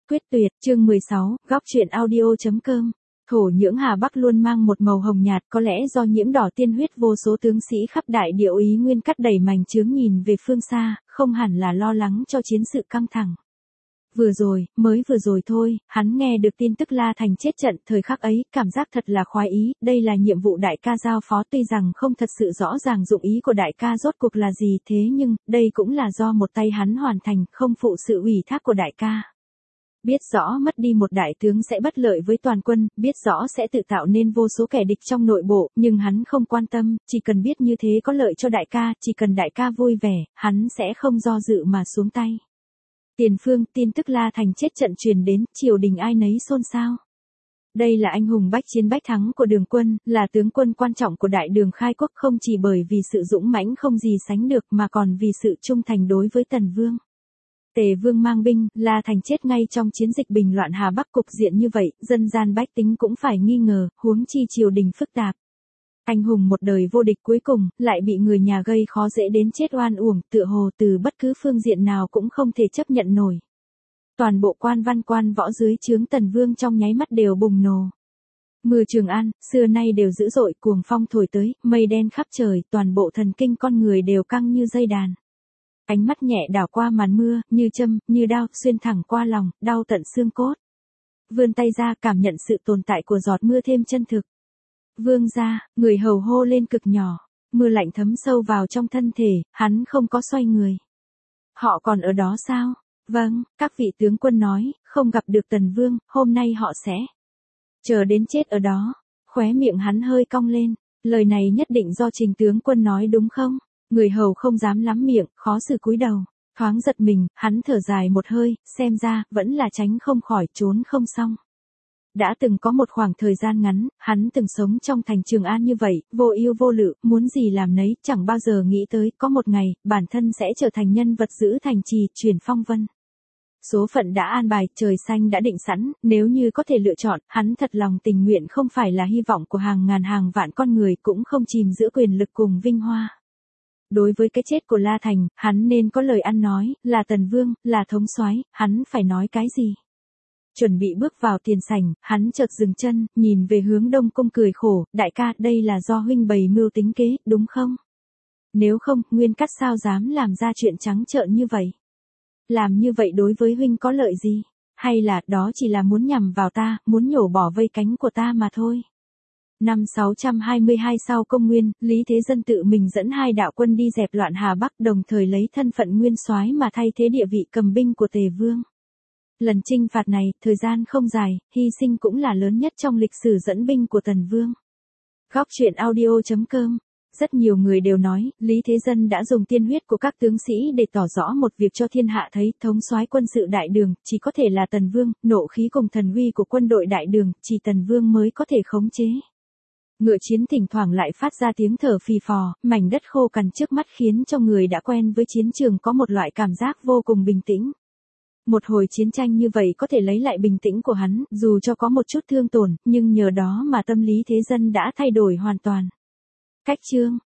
quyết tuyệt, chương 16, góc truyện audio.com. Thổ nhưỡng Hà Bắc luôn mang một màu hồng nhạt, có lẽ do nhiễm đỏ tiên huyết vô số tướng sĩ khắp đại địa Ý Nguyên cắt đẩy mảnh chướng nhìn về phương xa, không hẳn là lo lắng cho chiến sự căng thẳng. Mới vừa rồi thôi, hắn nghe được tin tức La Thành chết trận, thời khắc ấy, cảm giác thật là khoái ý, đây là nhiệm vụ đại ca giao phó, tuy rằng không thật sự rõ ràng dụng ý của đại ca rốt cuộc là gì, thế nhưng, đây cũng là do một tay hắn hoàn thành, không phụ sự ủy thác của đại ca. Biết rõ mất đi một đại tướng sẽ bất lợi với toàn quân, biết rõ sẽ tự tạo nên vô số kẻ địch trong nội bộ, nhưng hắn không quan tâm, chỉ cần biết như thế có lợi cho đại ca, chỉ cần đại ca vui vẻ, hắn sẽ không do dự mà xuống tay. Tiền phương, tin tức La Thành chết trận truyền đến, triều đình ai nấy xôn xao. Đây là anh hùng bách chiến bách thắng của Đường Quân, là tướng quân quan trọng của Đại Đường khai quốc, không chỉ bởi vì sự dũng mãnh không gì sánh được mà còn vì sự trung thành đối với Tần Vương. Tề Vương mang binh, La Thành chết ngay trong chiến dịch bình loạn Hà Bắc, cục diện như vậy, dân gian bách tính cũng phải nghi ngờ, huống chi triều đình phức tạp. Anh hùng một đời vô địch cuối cùng, lại bị người nhà gây khó dễ đến chết oan uổng, tựa hồ từ bất cứ phương diện nào cũng không thể chấp nhận nổi. Toàn bộ quan văn quan võ dưới trướng Tần Vương trong nháy mắt đều bùng nổ. Mưa Trường An, xưa nay đều dữ dội, cuồng phong thổi tới, mây đen khắp trời, toàn bộ thần kinh con người đều căng như dây đàn. Ánh mắt nhẹ đảo qua màn mưa, như châm, như đao, xuyên thẳng qua lòng, đau tận xương cốt. Vươn tay ra cảm nhận sự tồn tại của giọt mưa thêm chân thực. Vương gia, người hầu hô lên cực nhỏ, mưa lạnh thấm sâu vào trong thân thể, hắn không có xoay người. Họ còn ở đó sao? Vâng, các vị tướng quân nói, không gặp được Tần Vương, hôm nay họ sẽ chờ đến chết ở đó. Khóe miệng hắn hơi cong lên, lời này nhất định do Trình tướng quân nói đúng không? Người hầu không dám lắm miệng, khó xử cúi đầu, thoáng giật mình, hắn thở dài một hơi, xem ra, vẫn là tránh không khỏi, trốn không xong. Đã từng có một khoảng thời gian ngắn, hắn từng sống trong thành Trường An như vậy, vô ưu vô lự, muốn gì làm nấy, chẳng bao giờ nghĩ tới, có một ngày, bản thân sẽ trở thành nhân vật giữ thành trì, truyền phong vân. Số phận đã an bài, trời xanh đã định sẵn, nếu như có thể lựa chọn, hắn thật lòng tình nguyện không phải là hy vọng của hàng ngàn hàng vạn con người, cũng không chìm giữa quyền lực cùng vinh hoa. Đối với cái chết của La Thành, hắn nên có lời ăn nói, là Tần Vương, là thống soái, hắn phải nói cái gì? Chuẩn bị bước vào tiền sảnh, hắn chợt dừng chân, nhìn về hướng Đông Cung cười khổ, đại ca, đây là do huynh bày mưu tính kế, đúng không? Nếu không, Nguyên Cắt sao dám làm ra chuyện trắng trợn như vậy? Làm như vậy đối với huynh có lợi gì? Hay là, đó chỉ là muốn nhằm vào ta, muốn nhổ bỏ vây cánh của ta mà thôi? Năm 622 sau công nguyên, Lý Thế Dân tự mình dẫn 2 đạo quân đi dẹp loạn Hà Bắc, đồng thời lấy thân phận nguyên soái mà thay thế địa vị cầm binh của Tề Vương. Lần chinh phạt này, thời gian không dài, hy sinh cũng là lớn nhất trong lịch sử dẫn binh của Tần Vương. Góc truyện audio.com. Rất nhiều người đều nói, Lý Thế Dân đã dùng tiên huyết của các tướng sĩ để tỏ rõ một việc cho thiên hạ thấy, thống soái quân sự Đại Đường, chỉ có thể là Tần Vương, nộ khí cùng thần uy của quân đội Đại Đường, chỉ Tần Vương mới có thể khống chế. Ngựa chiến thỉnh thoảng lại phát ra tiếng thở phì phò, mảnh đất khô cằn trước mắt khiến cho người đã quen với chiến trường có một loại cảm giác vô cùng bình tĩnh. Một hồi chiến tranh như vậy có thể lấy lại bình tĩnh của hắn, dù cho có một chút thương tổn, nhưng nhờ đó mà tâm lý Thế Dân đã thay đổi hoàn toàn. Cách chương,